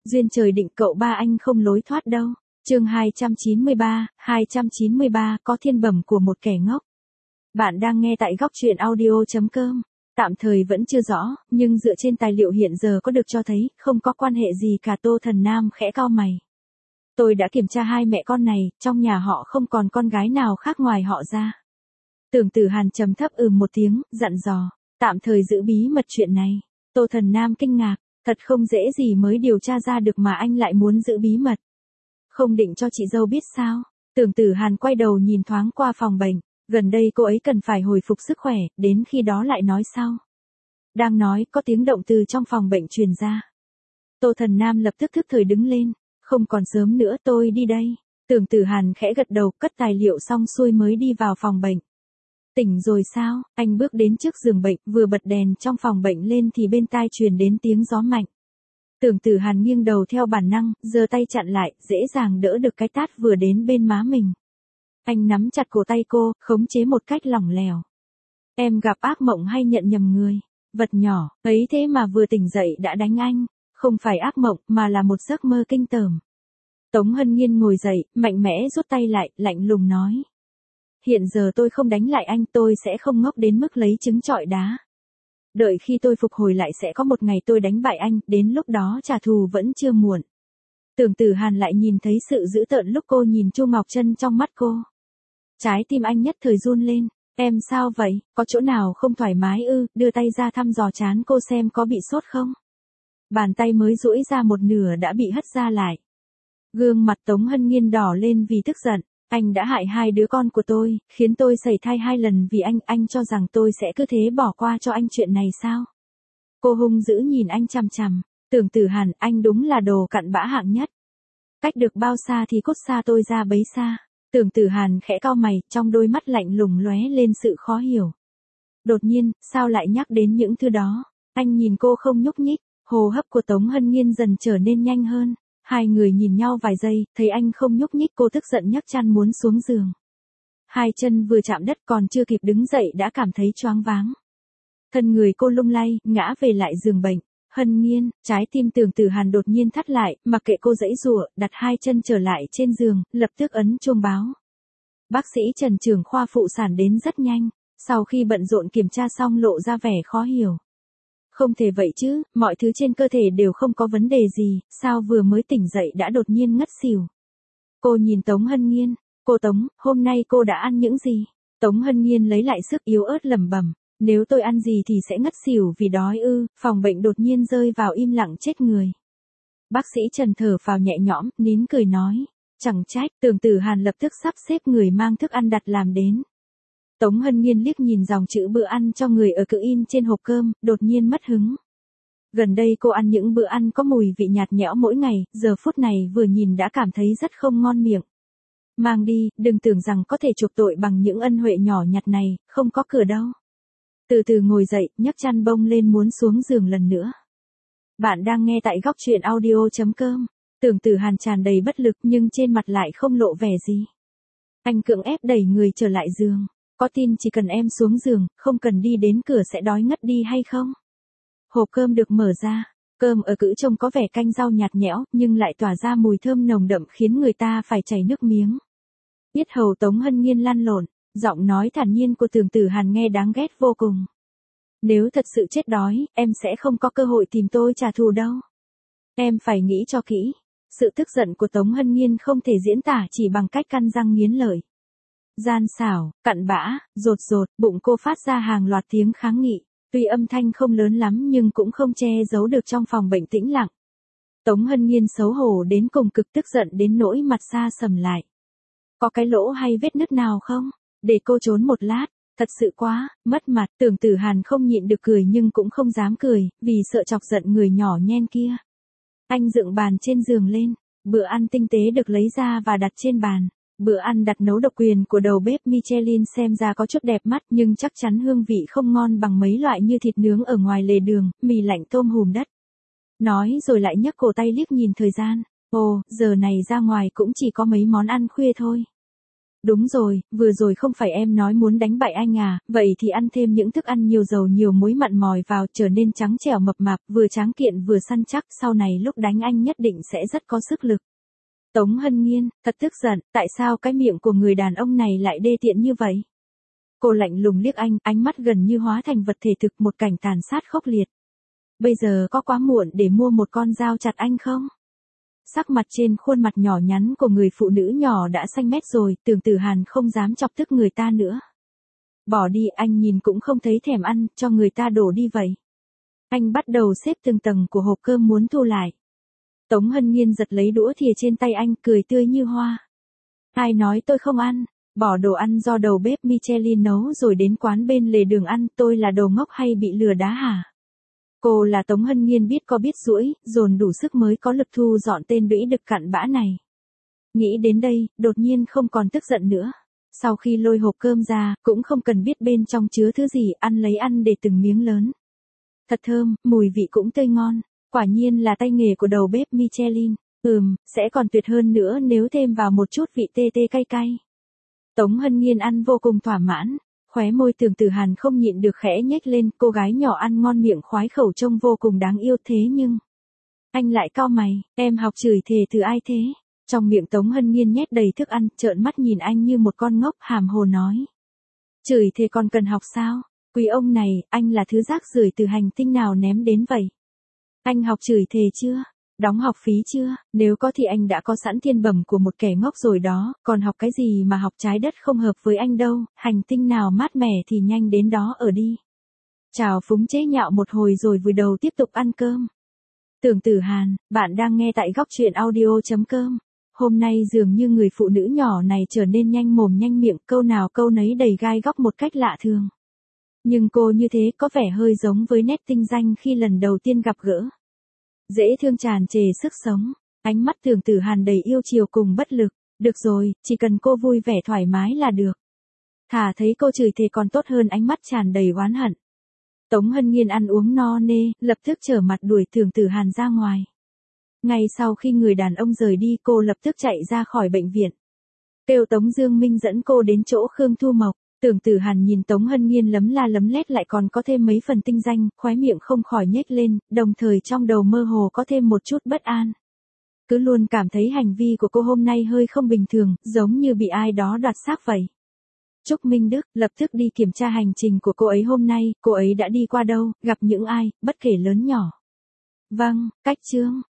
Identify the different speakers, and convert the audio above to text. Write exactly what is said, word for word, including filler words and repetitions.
Speaker 1: Duyên trời định cậu ba anh không lối thoát đâu. Chương hai trăm chín mươi ba, hai trăm chín mươi ba có thiên bẩm của một kẻ ngốc. Bạn đang nghe tại góc truyện audio chấm com. Tạm thời vẫn chưa rõ, nhưng dựa trên tài liệu hiện giờ có được cho thấy, không có quan hệ gì cả. Tô Thần Nam khẽ cau mày. Tôi đã kiểm tra hai mẹ con này, trong nhà họ không còn con gái nào khác ngoài họ ra. Tưởng Tử Hàn trầm thấp ừm một tiếng, dặn dò, tạm thời giữ bí mật chuyện này. Tô Thần Nam kinh ngạc, thật không dễ gì mới điều tra ra được mà anh lại muốn giữ bí mật. Không định cho chị dâu biết sao? Tưởng Tử Hàn quay đầu nhìn thoáng qua phòng bệnh, gần đây cô ấy cần phải hồi phục sức khỏe, đến khi đó lại nói sau. Đang nói, có tiếng động từ trong phòng bệnh truyền ra. Tô Thần Nam lập tức thức thời đứng lên, không còn sớm nữa, tôi đi đây. Tưởng Tử Hàn khẽ gật đầu, cất tài liệu xong xuôi mới đi vào phòng bệnh. Tỉnh rồi sao? Anh bước đến trước giường bệnh, vừa bật đèn trong phòng bệnh lên thì bên tai truyền đến tiếng gió mạnh. Tưởng Tử Hàn nghiêng đầu theo bản năng, giơ tay chặn lại, dễ dàng đỡ được cái tát vừa đến bên má mình. Anh nắm chặt cổ tay cô, khống chế một cách lỏng lẻo. Em gặp ác mộng hay nhận nhầm người? Vật nhỏ, ấy thế mà vừa tỉnh dậy đã đánh anh. Không phải ác mộng, mà là một giấc mơ kinh tởm. Tống Hân Nhiên ngồi dậy, mạnh mẽ rút tay lại, lạnh lùng nói. Hiện giờ tôi không đánh lại anh, tôi sẽ không ngốc đến mức lấy trứng trọi đá. Đợi khi tôi phục hồi lại sẽ có một ngày tôi đánh bại anh, đến lúc đó trả thù vẫn chưa muộn. Tưởng Tử Hàn lại nhìn thấy sự dữ tợn lúc cô nhìn Chu Ngọc Trân trong mắt cô. Trái tim anh nhất thời run lên, em sao vậy, có chỗ nào không thoải mái ư, đưa tay ra thăm dò trán cô xem có bị sốt không. Bàn tay mới duỗi ra một nửa đã bị hất ra lại. Gương mặt Tống Hân Nhiên đỏ lên vì tức giận. Anh đã hại hai đứa con của tôi, khiến tôi sảy thai hai lần vì anh, anh cho rằng tôi sẽ cứ thế bỏ qua cho anh chuyện này sao? Cô hung dữ nhìn anh chằm chằm, Tưởng Tử Hàn, anh đúng là đồ cặn bã hạng nhất. Cách được bao xa thì cốt xa tôi ra bấy xa. Tưởng Tử Hàn khẽ cau mày, trong đôi mắt lạnh lùng lóe lên sự khó hiểu. Đột nhiên, sao lại nhắc đến những thứ đó? Anh nhìn cô không nhúc nhích, hô hấp của Tống Hân Nhiên dần trở nên nhanh hơn. Hai người nhìn nhau vài giây, thấy anh không nhúc nhích, cô tức giận nhấc chăn muốn xuống giường. Hai chân vừa chạm đất còn chưa kịp đứng dậy đã cảm thấy choáng váng. Thân người cô lung lay, ngã về lại giường bệnh. Hân Nhiên, trái tim Tưởng Tử Hàn đột nhiên thắt lại, mặc kệ cô giãy giụa, đặt hai chân trở lại trên giường, lập tức ấn chuông báo. Bác sĩ Trần trưởng khoa phụ sản đến rất nhanh, sau khi bận rộn kiểm tra xong lộ ra vẻ khó hiểu. Không thể vậy chứ, mọi thứ trên cơ thể đều không có vấn đề gì, sao vừa mới tỉnh dậy đã đột nhiên ngất xỉu. Cô nhìn Tống Hân Nhiên, cô Tống, hôm nay cô đã ăn những gì? Tống Hân Nhiên lấy lại sức yếu ớt lẩm bẩm, nếu tôi ăn gì thì sẽ ngất xỉu vì đói ư, phòng bệnh đột nhiên rơi vào im lặng chết người. Bác sĩ Trần thở phào nhẹ nhõm, nín cười nói, chẳng trách, Tưởng Tử Hàn lập tức sắp xếp người mang thức ăn đặt làm đến. Tống Hân Nhiên liếc nhìn dòng chữ bữa ăn cho người ở cự in trên hộp cơm, đột nhiên mất hứng. Gần đây cô ăn những bữa ăn có mùi vị nhạt nhẽo mỗi ngày, giờ phút này vừa nhìn đã cảm thấy rất không ngon miệng. Mang đi, đừng tưởng rằng có thể chuộc tội bằng những ân huệ nhỏ nhặt này, không có cửa đâu. Từ từ ngồi dậy, nhấc chăn bông lên muốn xuống giường lần nữa. Bạn đang nghe tại góc truyện audio chấm com. Tưởng Tử Hàn tràn đầy bất lực nhưng trên mặt lại không lộ vẻ gì. Anh cưỡng ép đẩy người trở lại giường. Có tin chỉ cần em xuống giường, không cần đi đến cửa sẽ đói ngất đi hay không? Hộp cơm được mở ra, cơm ở cữ trông có vẻ canh rau nhạt nhẽo, nhưng lại tỏa ra mùi thơm nồng đậm khiến người ta phải chảy nước miếng. Yết hầu Tống Hân Nhiên lăn lộn, giọng nói thản nhiên của Tưởng Tử Hàn nghe đáng ghét vô cùng. Nếu thật sự chết đói, em sẽ không có cơ hội tìm tôi trả thù đâu. Em phải nghĩ cho kỹ. Sự tức giận của Tống Hân Nhiên không thể diễn tả chỉ bằng cách căn răng nghiến lợi. Gian xảo, cặn bã, rột rột, bụng cô phát ra hàng loạt tiếng kháng nghị, tuy âm thanh không lớn lắm nhưng cũng không che giấu được trong phòng bệnh tĩnh lặng. Tống Hân Nhiên xấu hổ đến cùng cực, tức giận đến nỗi mặt xa sầm lại. Có cái lỗ hay vết nứt nào không? Để cô trốn một lát, thật sự quá, mất mặt. Tưởng Tử Hàn không nhịn được cười nhưng cũng không dám cười, vì sợ chọc giận người nhỏ nhen kia. Anh dựng bàn trên giường lên, bữa ăn tinh tế được lấy ra và đặt trên bàn. Bữa ăn đặt nấu độc quyền của đầu bếp Michelin xem ra có chút đẹp mắt nhưng chắc chắn hương vị không ngon bằng mấy loại như thịt nướng ở ngoài lề đường, mì lạnh tôm hùm đất. Nói rồi lại nhấc cổ tay liếc nhìn thời gian. Ồ, giờ này ra ngoài cũng chỉ có mấy món ăn khuya thôi. Đúng rồi, vừa rồi không phải em nói muốn đánh bại anh à, vậy thì ăn thêm những thức ăn nhiều dầu nhiều muối mặn mòi vào trở nên trắng trẻo mập mạp, vừa tráng kiện vừa săn chắc, sau này lúc đánh anh nhất định sẽ rất có sức lực. Tống Hân Nghiên, thật tức giận, tại sao cái miệng của người đàn ông này lại đê tiện như vậy? Cô lạnh lùng liếc anh, ánh mắt gần như hóa thành vật thể thực, một cảnh tàn sát khốc liệt. Bây giờ có quá muộn để mua một con dao chặt anh không? Sắc mặt trên khuôn mặt nhỏ nhắn của người phụ nữ nhỏ đã xanh mét rồi, Tưởng Tử Hàn không dám chọc tức người ta nữa. Bỏ đi, anh nhìn cũng không thấy thèm ăn, cho người ta đổ đi vậy. Anh bắt đầu xếp từng tầng của hộp cơm muốn thu lại. Tống Hân Nghiên giật lấy đũa thìa trên tay anh, cười tươi như hoa. Ai nói tôi không ăn, bỏ đồ ăn do đầu bếp Michelin nấu rồi đến quán bên lề đường ăn, tôi là đồ ngốc hay bị lừa đá hả? Cô là Tống Hân Nghiên biết có biết duỗi, dồn đủ sức mới có lực thu dọn tên đũy đực cặn bã này. Nghĩ đến đây, đột nhiên không còn tức giận nữa. Sau khi lôi hộp cơm ra, cũng không cần biết bên trong chứa thứ gì, ăn lấy ăn để từng miếng lớn. Thật thơm, mùi vị cũng tươi ngon, quả nhiên là tay nghề của đầu bếp Michelin. Ừm, sẽ còn tuyệt hơn nữa nếu thêm vào một chút vị tê tê cay cay. Tống Hân Nghiên ăn vô cùng thỏa mãn. Khóe môi Tưởng Tử Hàn không nhịn được khẽ nhếch lên, cô gái nhỏ ăn ngon miệng khoái khẩu trông vô cùng đáng yêu thế nhưng... Anh lại cau mày, em học chửi thề từ ai thế? Trong miệng Tống Hân Nghiên nhét đầy thức ăn, trợn mắt nhìn anh như một con ngốc, hàm hồ nói. Chửi thề còn cần học sao? Quý ông này, anh là thứ rác rưởi từ hành tinh nào ném đến vậy? Anh học chửi thề chưa? Đóng học phí chưa? Nếu có thì anh đã có sẵn thiên bẩm của một kẻ ngốc rồi đó, còn học cái gì mà học trái đất không hợp với anh đâu, hành tinh nào mát mẻ thì nhanh đến đó ở đi. Chào phúng chế nhạo một hồi rồi vùi đầu tiếp tục ăn cơm. Tưởng Tử Hàn, bạn đang nghe tại góc truyện audio.com. Hôm nay dường như người phụ nữ nhỏ này trở nên nhanh mồm nhanh miệng, câu nào câu nấy đầy gai góc một cách lạ thường. Nhưng cô như thế có vẻ hơi giống với nét tinh danh khi lần đầu tiên gặp gỡ. Dễ thương tràn trề sức sống, ánh mắt Tưởng Tử Hàn đầy yêu chiều cùng bất lực, được rồi, chỉ cần cô vui vẻ thoải mái là được. Thà thấy cô chửi thề còn tốt hơn ánh mắt tràn đầy oán hận. Tống Hân Nghiên ăn uống no nê, lập tức trở mặt đuổi Tưởng Tử Hàn ra ngoài. Ngay sau khi người đàn ông rời đi, cô lập tức chạy ra khỏi bệnh viện. Kêu Tống Dương Minh dẫn cô đến chỗ Khương Thu Mộc. Tưởng Tử Hàn nhìn Tống Hân Nghiên lấm la lấm lét lại còn có thêm mấy phần tinh danh, khóe miệng không khỏi nhếch lên, đồng thời trong đầu mơ hồ có thêm một chút bất an. Cứ luôn cảm thấy hành vi của cô hôm nay hơi không bình thường, giống như bị ai đó đoạt xác vậy. Trúc Minh Đức lập tức đi kiểm tra hành trình của cô ấy hôm nay, cô ấy đã đi qua đâu, gặp những ai, bất kể lớn nhỏ. Vâng, Cách Trương,